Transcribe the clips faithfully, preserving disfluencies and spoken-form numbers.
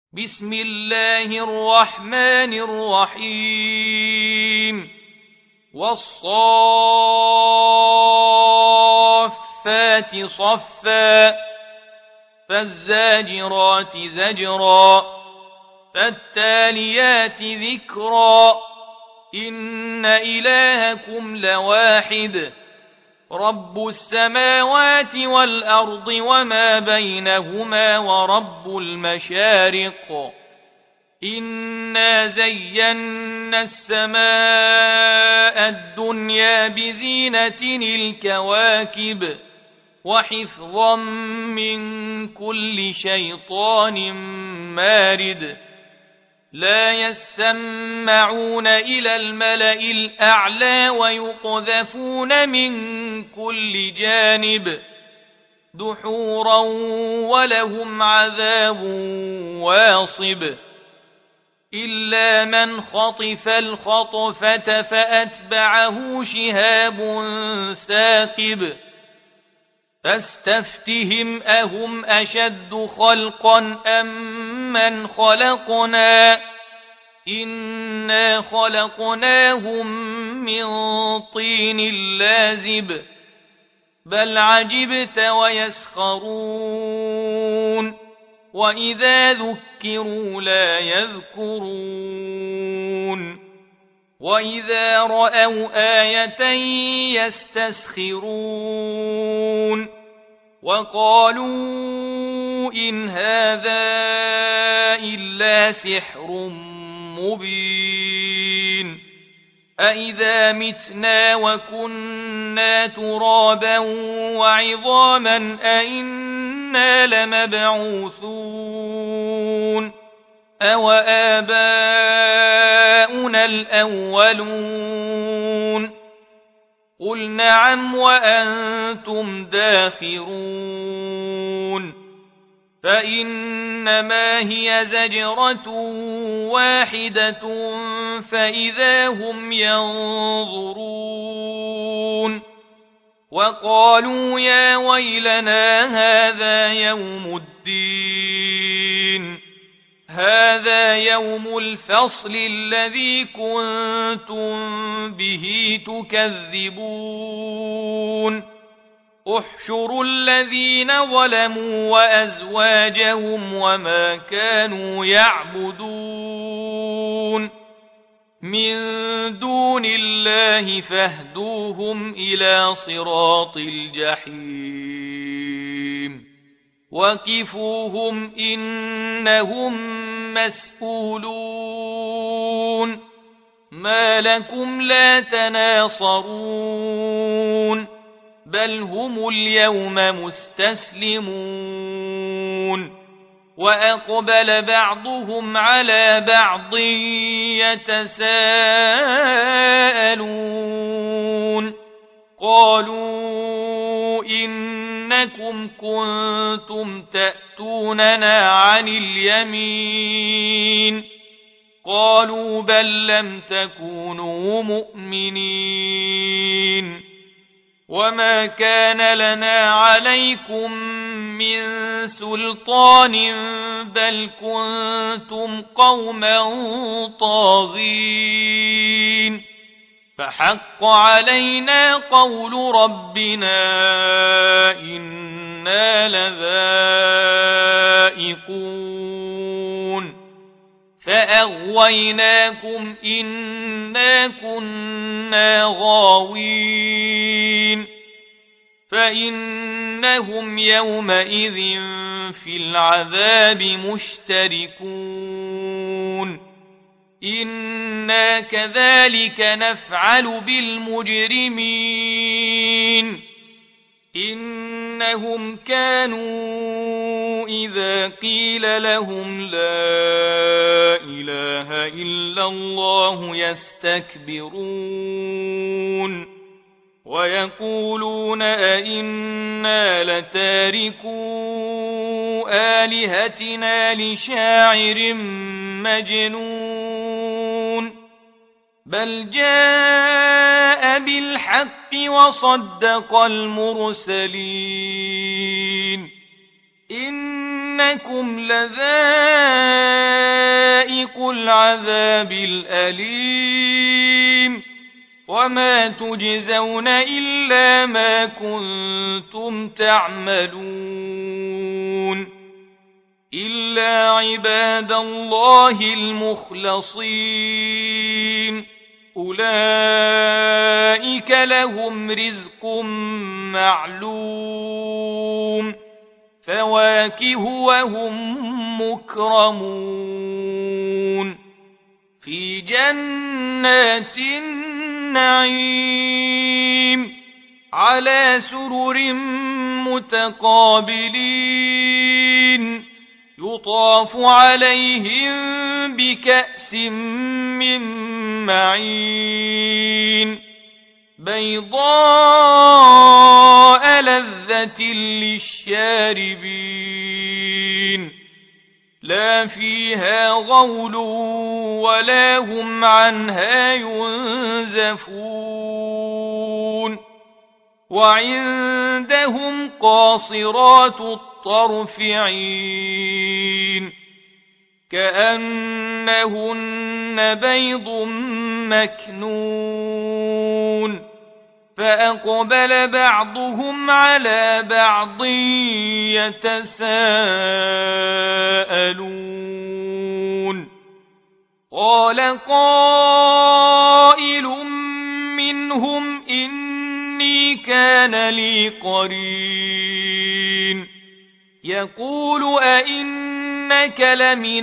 بسم الله الرحمن الرحيم والصافات صفا فالزاجرات زجرا فالتاليات ذكرا إن إلهكم لواحد رب السماوات والأرض وما بينهما ورب المشارق إنا زينا السماء الدنيا بزينة الكواكب وحفظا من كل شيطان مارد لا يسمعون إلى الملأ الأعلى ويقذفون من كل جانب دحورا ولهم عذاب واصب إلا من خطف الخطفة فأتبعه شهاب ثاقب فاستفتهم أهم أشد خلقا أم من خلقنا إنا خلقناهم من طين لازب بل عجبت ويسخرون وإذا ذكروا لا يذكرون وإذا رأوا آية يستسخرون وقالوا إن هذا إلا سحر مبين أإذا متنا وكنا ترابا وعظاما أإنا لمبعوثون أوآباؤنا الأولون قل نعم وأنتم داخرون فإنما هي زجرة واحدة فإذا هم ينظرون وقالوا يا ويلنا هذا يوم الدين هذا يوم الفصل الذي كنتم به تكذبون احشروا الذين ظلموا وأزواجهم وما كانوا يعبدون من دون الله فاهدوهم إلى صراط الجحيم وقفوهم إنهم مسئولون ما لكم لا تناصرون بل هم اليوم مستسلمون وأقبل بعضهم على بعض يتساءلون قالوا إنكم كنتم تأتوننا عن اليمين قالوا بل لم تكونوا مؤمنين وما كان لنا عليكم من سلطان بل كنتم قوما طاغين فحق علينا قول ربنا إنا لذائقون فأغويناكم إنا كنا غاوين فإنهم يومئذ في العذاب مشتركون إنا كذلك نفعل بالمجرمين إنهم كانوا إذا قيل لهم لا إله إلا الله يستكبرون ويقولون أئنا لتاركو آلهتنا لشاعر مجنون بل جاء بالحق وصدق المرسلين إنكم لذائقون العذاب الأليم وما تجزون إلا ما كنتم تعملون إلا عباد الله المخلصين أولئك لهم رزق معلوم فواكه وهم مكرمون في جنات النعيم على سرر متقابلين يطاف عليهم بكأس من معين بيضاء لذة للشاربين لا فيها غول ولا هم عنها ينزفون وعندهم قاصرات الطرف عين كأنهن بيض مكنون فأقبل بعضهم على بعض يتساءلون قال قائل منهم إني كان لي قرين يقول أئنك لمن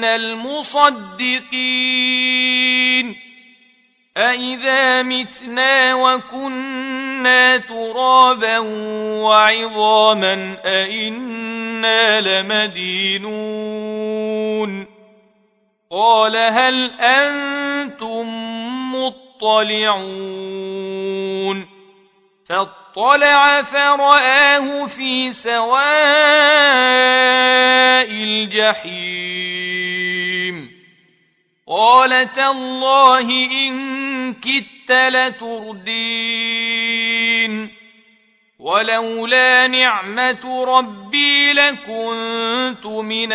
المصدقين أئذا متنا وكنا ترابا وعظاما أئنا لمدينون قال هل أنتم مطلعون فاطلع فرآه في سواء الجحيم قال تالله إن كدت لتردين ولولا نعمة ربي لكنت من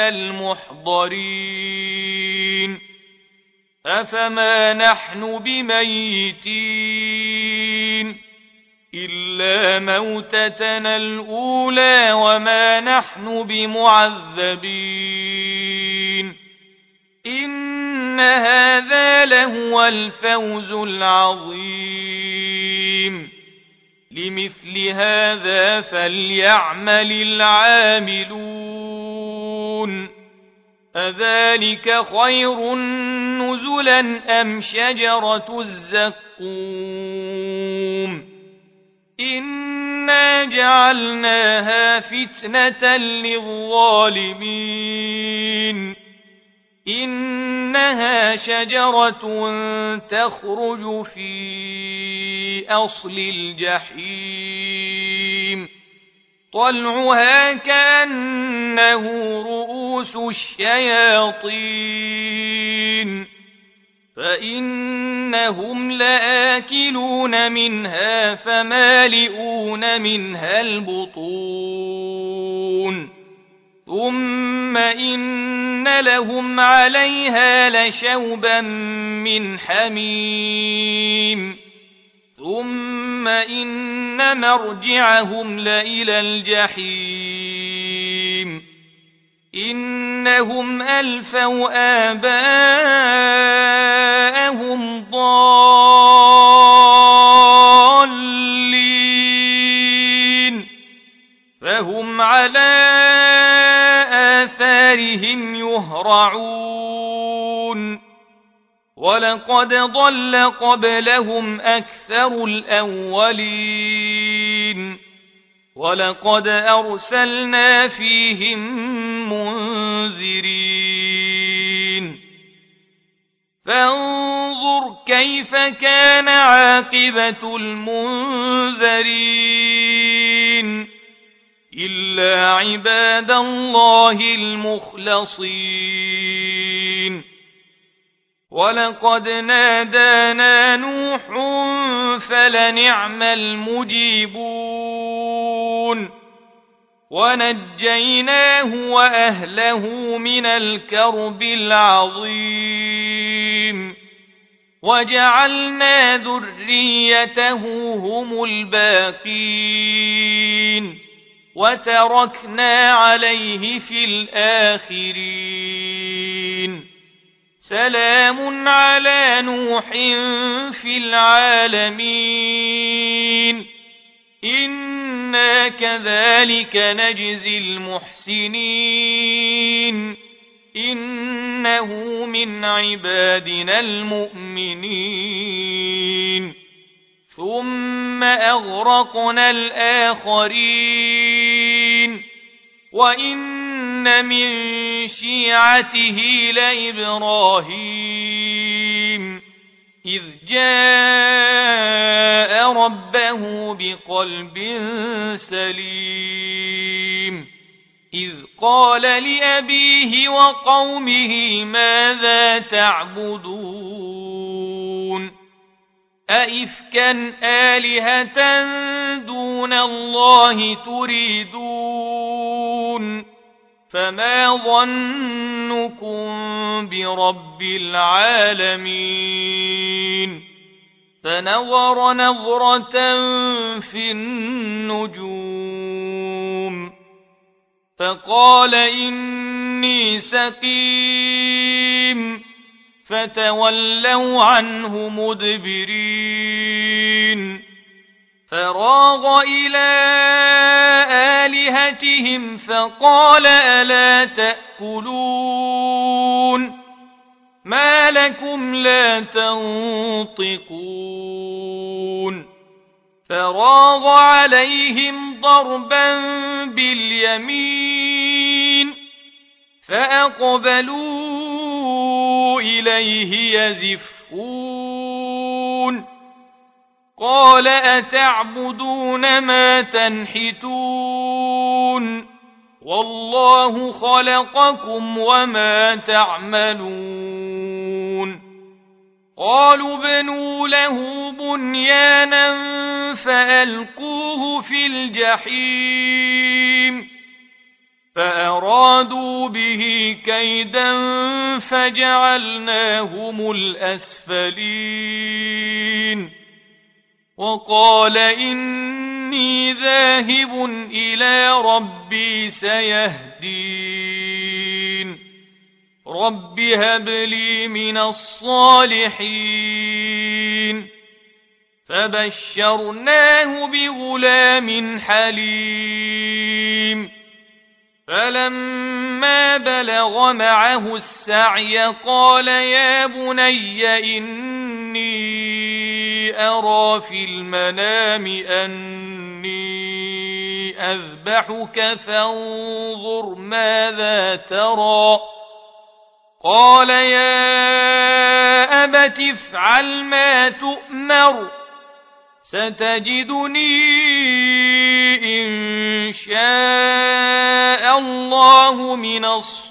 المحضرين أفما نحن بميتين إلا موتتنا الأولى وما نحن بمعذبين إن هذا لهو الفوز العظيم لمثل هذا فليعمل العاملون أذلك خير نزلا أم شجرة الزقوم إنا جعلناها فتنة للظالمين إنها شجرة تخرج في أصل الجحيم طلعها كأنه رؤوس الشياطين فإنهم لآكلون منها فمالئون منها البطون ثم إن لهم عليها لشوبا من حميم ثم إن مرجعهم لإلى الجحيم إنهم ألفوا آباءهم ضالين فهم على آثارهم يهرعون ولقد ضل قبلهم أكثر الأولين ولقد أرسلنا فيهم منذرين فانظر كيف كان عاقبة المنذرين إلا عباد الله المخلصين ولقد نادانا نوح فلنعم المجيبون ونجيناه وأهله من الكرب العظيم وجعلنا ذريته هم الباقين وتركنا عليه في الآخرين سلام على نوح في العالمين إنا كذلك نجزي المحسنين إنه من عبادنا المؤمنين ثم أغرقنا الآخرين وإن من شيعته لإبراهيم إذ جاء ربه بقلب سليم إذ قال لأبيه وقومه ماذا تعبدون أئفكا آلهة دون الله تريدون فما ظنكم برب العالمين فنظر نظرة في النجوم فقال إني سقيم فتولوا عنه مدبرين فراغ إلى آلهتهم فقال ألا تأكلون ما لكم لا تنطقون فراغ عليهم ضربا باليمين فأقبلوا إليه يزفون قال أتعبدون ما تنحتون والله خلقكم وما تعملون قالوا ابنوا له بنيانا فألقوه في الجحيم فأرادوا به كيدا فجعلناهم الأسفلين وقال إني ذاهب إلى ربي سيهدين رب هب لي من الصالحين فبشرناه بغلام حليم فلما بلغ معه السعي قال يا بني إني أرى في المنام أني أذبحك فانظر ماذا ترى قال يا أبت افعل ما تؤمر ستجدني إن شاء الله من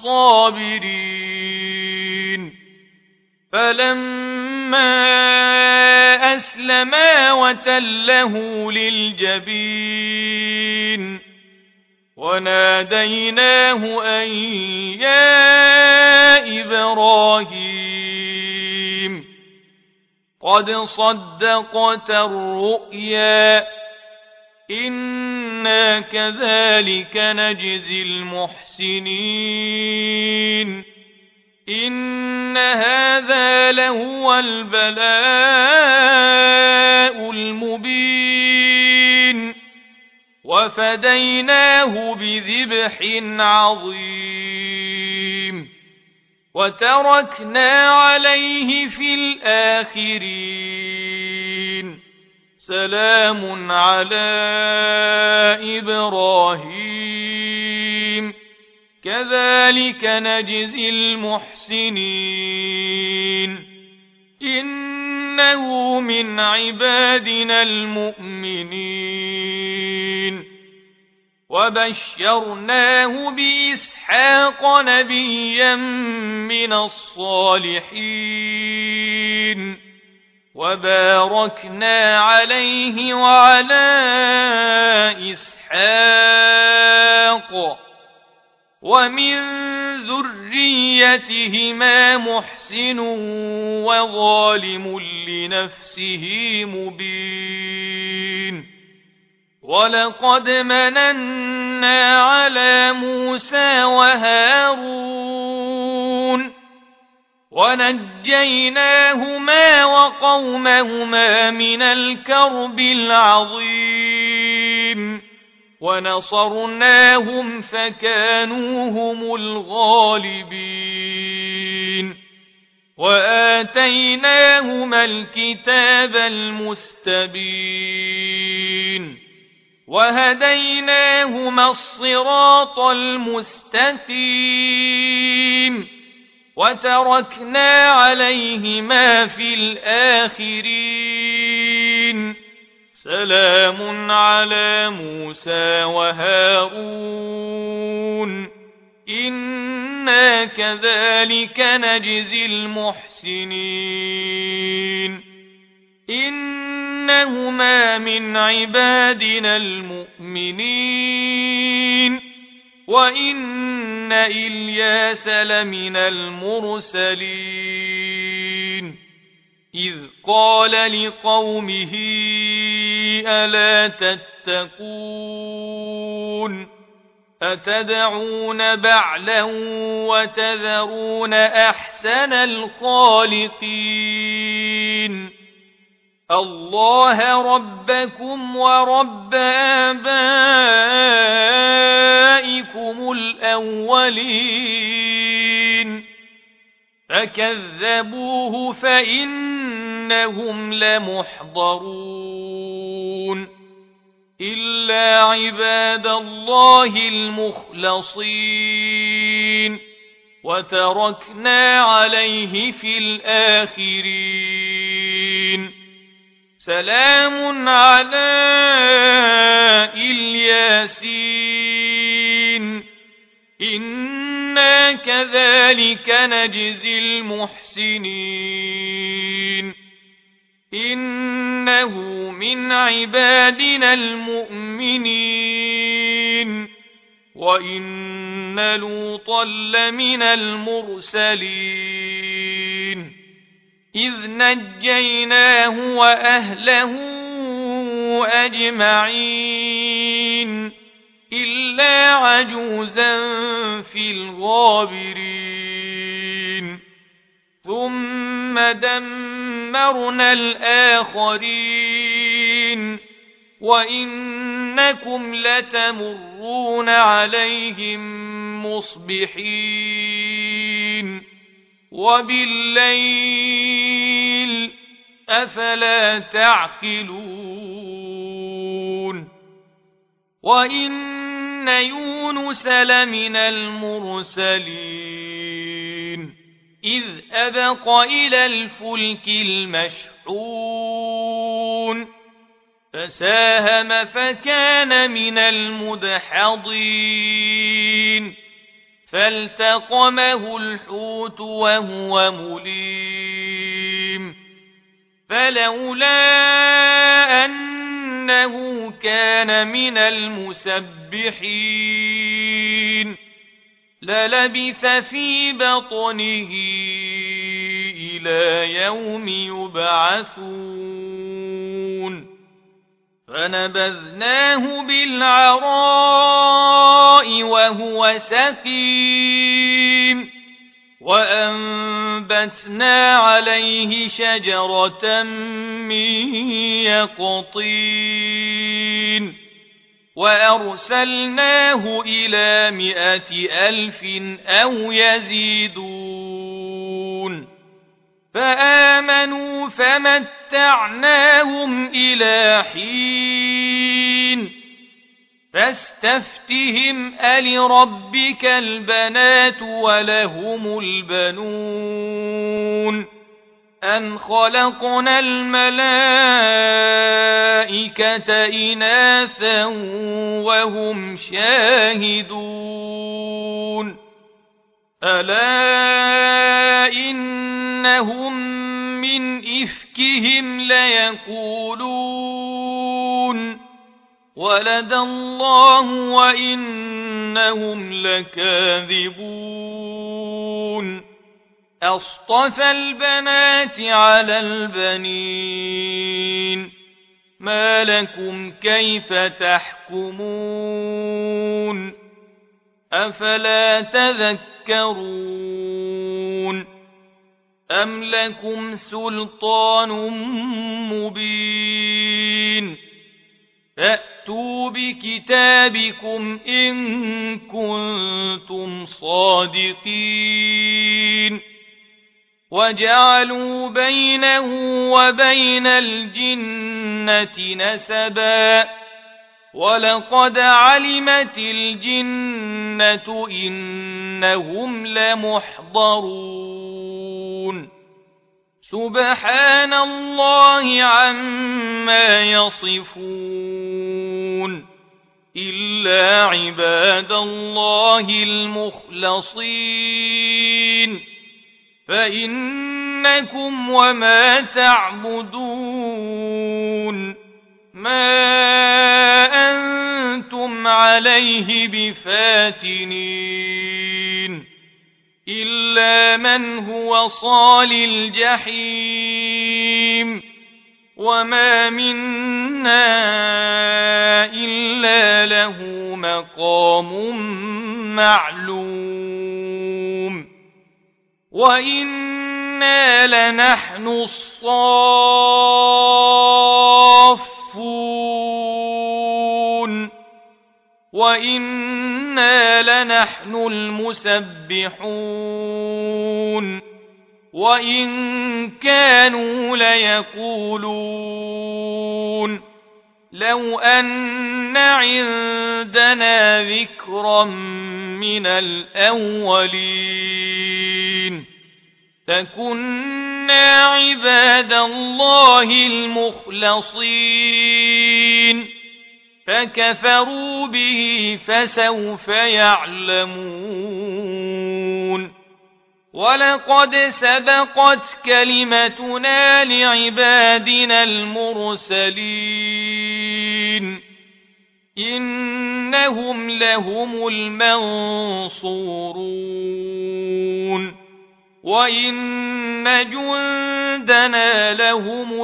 الصابرين فلما أسلما وتله للجبين وناديناه أن يا إبراهيم قد صدقت الرؤيا إنا كذلك نجزي المحسنين إن هذا لهو البلاء المبين وفديناه بذبح عظيم وتركنا عليه في الآخرين سلام على إبراهيم كذلك نجزي المحسنين إنه من عبادنا المؤمنين وبشرناه بإسحاق نبيا من الصالحين وباركنا عليه وعلى إسحاق ومن ذريته ذريتهما محسن وظالم لنفسه مبين ولقد مننا على موسى وهارون ونجيناهما وقومهما من الكرب العظيم ونصرناهم فكانوا هم الغالبين وآتيناهما الكتاب المستبين وهديناهما الصراط المستقيم وتركنا عليهما في الآخرين سلام على موسى وهارون إنا كذلك نجزي المحسنين إنهما من عبادنا المؤمنين وإن إلياس لمن المرسلين إذ قال لقومه ألا تتقون أتدعون بعلا وتذرون أحسن الخالقين الله ربكم ورب آبائكم الأولين فكذبوه فإنهم لمحضرون إلا عباد الله المخلصين وتركنا عليه في الآخرين سلام على الياسين إنا كذلك نجزي المحسنين إنه من عبادنا المؤمنين وإن لوطا لمن المرسلين إذ نجيناه وأهله أجمعين إلا عجوزا في الغابرين ثم دمرنا الآخرين وإنكم لتمرون عليهم مصبحين وبالليل أفلا تعقلون وإن يونس لمن المرسلين إذ أبق إلى الفلك المشحون فساهم فكان من المدحضين فالتقمه الحوت وهو مليم فلولا أنه كان من المسبحين للبث في بطنه إلى يوم يبعثون فنبذناه بالعراء وهو سقيم وأنبتنا عليه شجرة من يقطين وأرسلناه إلى مائة ألف أو يزيدون فآمنوا فمتعناهم إلى حين فاستفتهم ألربك البنات ولهم البنون أم خلقنا الملائكة إناثا وهم شاهدون ألا إنهم من إفكهم ليقولون ولد الله وإنهم لكاذبون أصطفى البنات على البنين ما لكم كيف تحكمون أفلا تذكرون أم لكم سلطان مبين فأتوا بكتابكم إن كنتم صادقين وجعلوا بينه وبين الجنة نسبا ولقد علمت الجنة إنهم لمحضرون سبحان الله عما يصفون إلا عباد الله المخلصين فإنكم وما تعبدون ما أنتم عليه بفاتنين إلا من هو صال الجحيم وما منا إلا له مقام معلوم وإنا لنحن الصافون وإنا لنحن المسبحون وإن كانوا ليقولون لو أن عندنا ذكرا من الأولين لكنا عباد الله المخلصين فكفروا به فسوف يعلمون ولقد سبقت كلمتنا لعبادنا المرسلين إنهم لهم المنصورون وإن جندنا لهم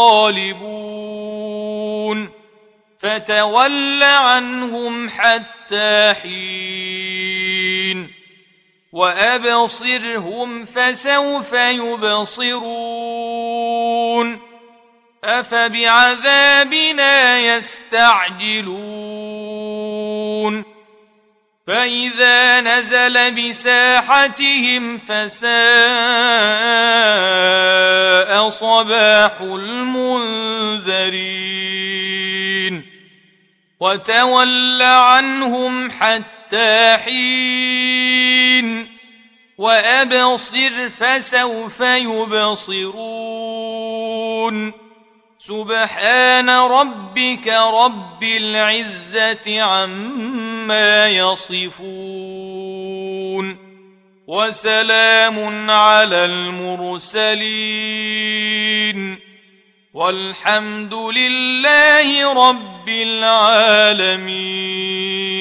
الغالبون فتول عنهم حتى حين وأبصرهم فسوف يبصرون أفبعذابنا يستعجلون فإذا نزل بساحتهم فساء صباح المنذرين وتول عنهم حتى حين وأبصر فسوف يبصرون سبحان ربك رب العزة عما يصفون وسلام على المرسلين والحمد لله رب العالمين.